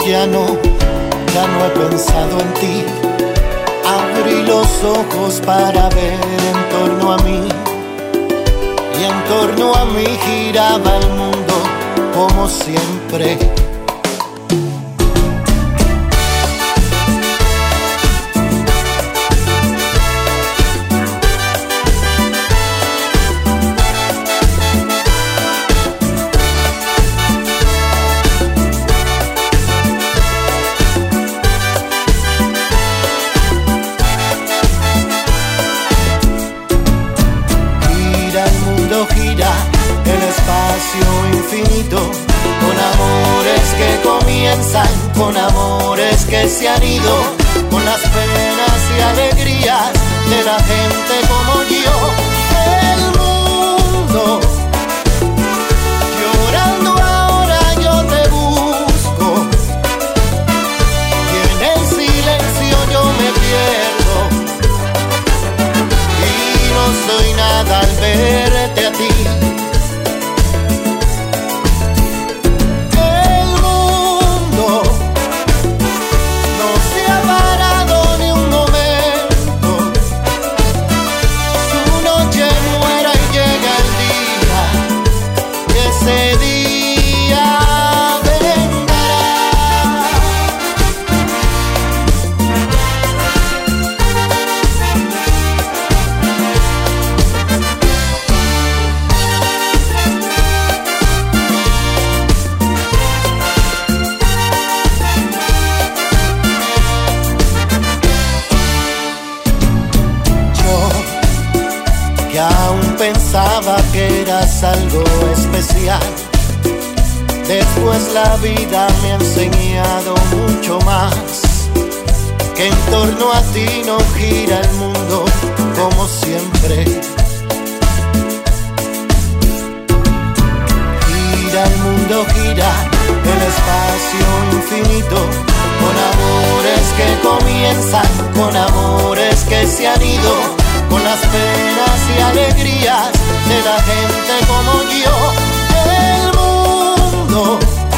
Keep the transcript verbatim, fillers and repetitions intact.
ya no, ya no he pensado en ti. Abrí los ojos para ver en torno a mí, y en torno a mí giraba el mundo como siempre. Gira el espacio infinito, con amores que comienzan, con amores que se han ido, con las penas y alegrías de la gente como yo. El mundo llorando ahora yo te busco, y en el silencio yo me pierdo, y no soy nada al verte a ti. El mundo no se ha parado ni un momento. Su noche muera y llega el día, y ese día vendrá. Que aún pensaba que eras algo especial, después la vida me ha enseñado mucho más, que en torno a ti no gira el mundo como siempre. Gira el mundo, gira el espacio infinito, con amores que comienzan, con amores que se han ido, con las penas y alegrías de la gente como yo. El mundo